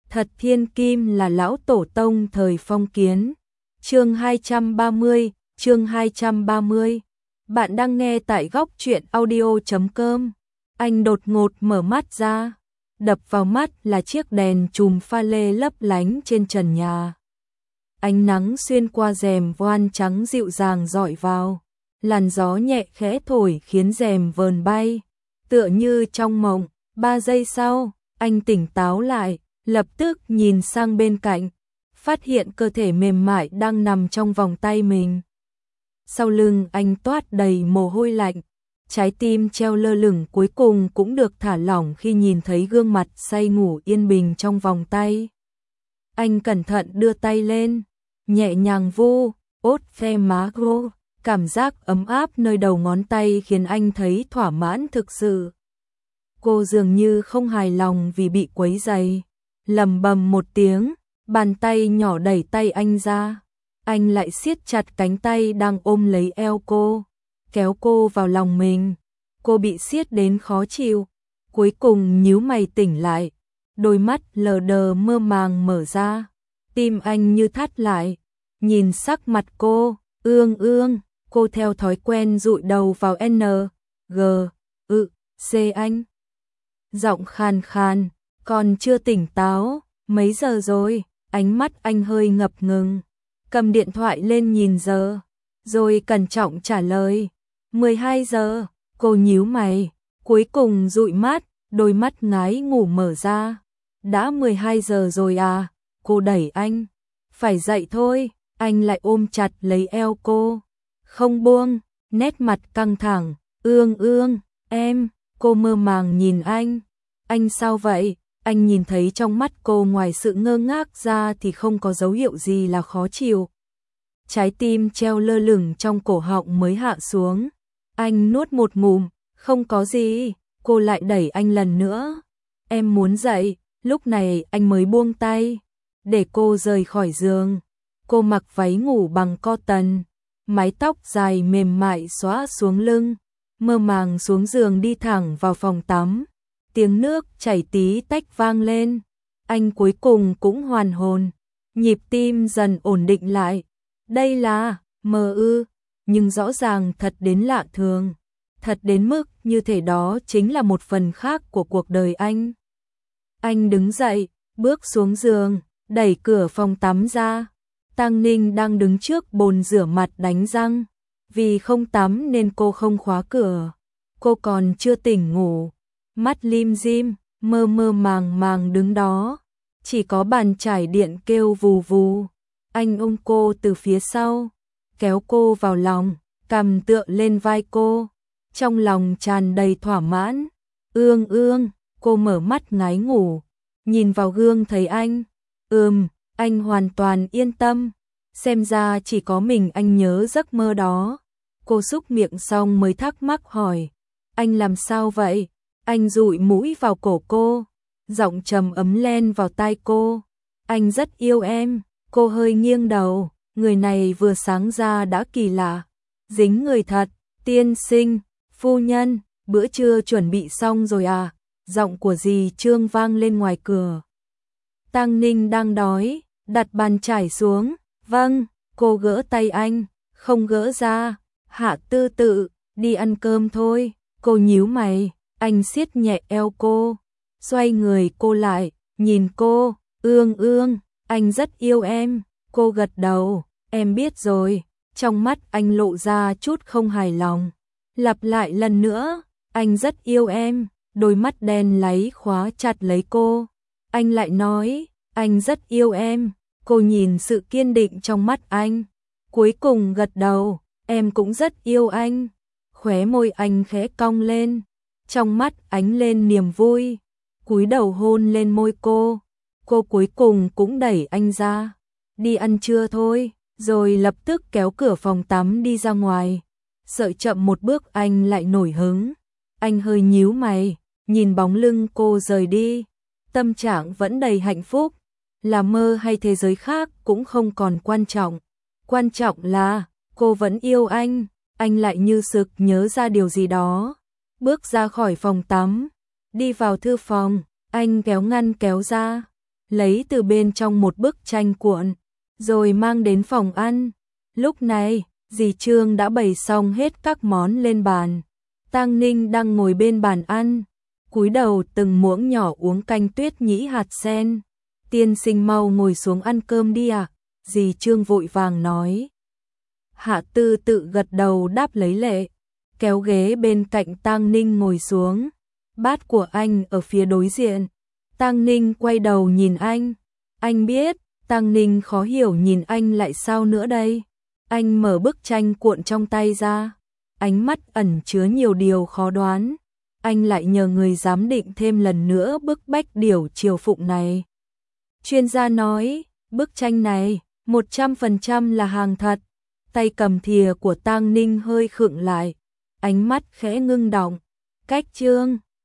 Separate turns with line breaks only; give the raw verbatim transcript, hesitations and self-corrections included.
Thật thiên kim là lão tổ tông thời phong kiến. Chương hai trăm ba mươi, chương hai trăm ba mươi. Bạn đang nghe tại góc truyện audio chấm com. Anh đột ngột mở mắt ra, đập vào mắt là chiếc đèn chùm pha lê lấp lánh trên trần nhà. Ánh nắng xuyên qua rèm voan trắng dịu dàng rọi vào, làn gió nhẹ khẽ thổi khiến rèm vờn bay, tựa như trong mộng. Ba giây sau, anh tỉnh táo lại, lập tức nhìn sang bên cạnh, phát hiện cơ thể mềm mại đang nằm trong vòng tay mình. Sau lưng anh toát đầy mồ hôi lạnh, trái tim treo lơ lửng cuối cùng cũng được thả lỏng khi nhìn thấy gương mặt say ngủ yên bình trong vòng tay. Anh cẩn thận đưa tay lên, nhẹ nhàng vu, ốt ve má cô, cảm giác ấm áp nơi đầu ngón tay khiến anh thấy thỏa mãn thực sự. Cô dường như không hài lòng vì bị quấy rầy, lầm bầm một tiếng, bàn tay nhỏ đẩy tay anh ra. Anh lại siết chặt cánh tay đang ôm lấy eo cô, kéo cô vào lòng mình. Cô bị siết đến khó chịu, cuối cùng nhíu mày tỉnh lại, đôi mắt lờ đờ mơ màng mở ra. Tim anh như thắt lại, nhìn sắc mặt cô, ương ương, cô theo thói quen dụi đầu vào N, G, ự, C anh. Giọng khàn khàn, còn chưa tỉnh táo, mấy giờ rồi? Ánh mắt anh hơi ngập ngừng, cầm điện thoại lên nhìn giờ, rồi cẩn trọng trả lời, mười hai giờ. Cô nhíu mày, cuối cùng dụi mắt, đôi mắt ngái ngủ mở ra. Đã mười hai giờ rồi à? Cô đẩy anh, phải dậy thôi. Anh lại ôm chặt lấy eo cô, không buông, nét mặt căng thẳng, ương ương, em. Cô mơ màng nhìn anh. Anh sao vậy? Anh nhìn thấy trong mắt cô ngoài sự ngơ ngác ra thì không có dấu hiệu gì là khó chịu. Trái tim treo lơ lửng trong cổ họng mới hạ xuống. Anh nuốt một ngụm, không có gì. Cô lại đẩy anh lần nữa. Em muốn dậy. Lúc này anh mới buông tay, để cô rời khỏi giường. Cô mặc váy ngủ bằng cotton, mái tóc dài mềm mại xõa xuống lưng, mơ màng xuống giường đi thẳng vào phòng tắm. Tiếng nước chảy tí tách vang lên, anh cuối cùng cũng hoàn hồn, nhịp tim dần ổn định lại. Đây là mơ ư, nhưng rõ ràng thật đến lạ thường, thật đến mức như thể đó chính là một phần khác của cuộc đời anh. Anh đứng dậy, bước xuống giường, đẩy cửa phòng tắm ra. Tang Ninh đang đứng trước bồn rửa mặt đánh răng, vì không tắm nên cô không khóa cửa. Cô còn chưa tỉnh ngủ, mắt lim dim, mơ mơ màng màng đứng đó, chỉ có bàn chải điện kêu vù vù. Anh ôm cô từ phía sau, kéo cô vào lòng, cằm tựa lên vai cô, trong lòng tràn đầy thỏa mãn. Ương ương, cô mở mắt ngái ngủ, nhìn vào gương thấy anh. Ừm, anh hoàn toàn yên tâm, xem ra chỉ có mình anh nhớ giấc mơ đó. Cô xúc miệng xong mới thắc mắc hỏi, anh làm sao vậy? Anh dụi mũi vào cổ cô, giọng trầm ấm len vào tai cô. Anh rất yêu em. Cô hơi nghiêng đầu, người này vừa sáng ra đã kỳ lạ. Dính người thật. Tiên sinh, phu nhân, bữa trưa chuẩn bị xong rồi à? Giọng của dì Trương vang lên ngoài cửa. Tang Ninh đang đói, đặt bàn chải xuống. Vâng. Cô gỡ tay anh, không gỡ ra. Hạ Tư Tự, đi ăn cơm thôi. Cô nhíu mày, anh siết nhẹ eo cô, xoay người cô lại, nhìn cô. Ương ương, anh rất yêu em. Cô gật đầu, em biết rồi. Trong mắt anh lộ ra chút không hài lòng, lặp lại lần nữa, anh rất yêu em. Đôi mắt đen láy khóa chặt lấy cô. Anh lại nói, anh rất yêu em. Cô nhìn sự kiên định trong mắt anh, cuối cùng gật đầu, em cũng rất yêu anh. Khóe môi anh khẽ cong lên, trong mắt ánh lên niềm vui, cúi đầu hôn lên môi cô. Cô cuối cùng cũng đẩy anh ra, đi ăn trưa thôi, rồi lập tức kéo cửa phòng tắm đi ra ngoài. Sợ chậm một bước anh lại nổi hứng. Anh hơi nhíu mày, nhìn bóng lưng cô rời đi, tâm trạng vẫn đầy hạnh phúc. Là mơ hay thế giới khác cũng không còn quan trọng, quan trọng là cô vẫn yêu anh. Anh lại như sực nhớ ra điều gì đó, bước ra khỏi phòng tắm, đi vào thư phòng. Anh kéo ngăn kéo ra, lấy từ bên trong một bức tranh cuộn, rồi mang đến phòng ăn. Lúc này, dì Trương đã bày xong hết các món lên bàn. Tang Ninh đang ngồi bên bàn ăn, cúi đầu từng muỗng nhỏ uống canh tuyết nhĩ hạt sen. Tiên sinh mau ngồi xuống ăn cơm đi ạ, à? Dì Trương vội vàng nói. Hạ Tư tự gật đầu đáp lấy lệ, kéo ghế bên cạnh Tang Ninh ngồi xuống. Bát của anh ở phía đối diện. Tang Ninh quay đầu nhìn anh. Anh biết, Tang Ninh khó hiểu nhìn anh lại sao nữa đây. Anh mở bức tranh cuộn trong tay ra, ánh mắt ẩn chứa nhiều điều khó đoán. Anh lại nhờ người giám định thêm lần nữa bức bách điểu triều phụng này. Chuyên gia nói, bức tranh này một trăm phần trăm là hàng thật. Tay cầm thìa của Tang Ninh hơi khựng lại, ánh mắt khẽ ngưng động. Cách Trương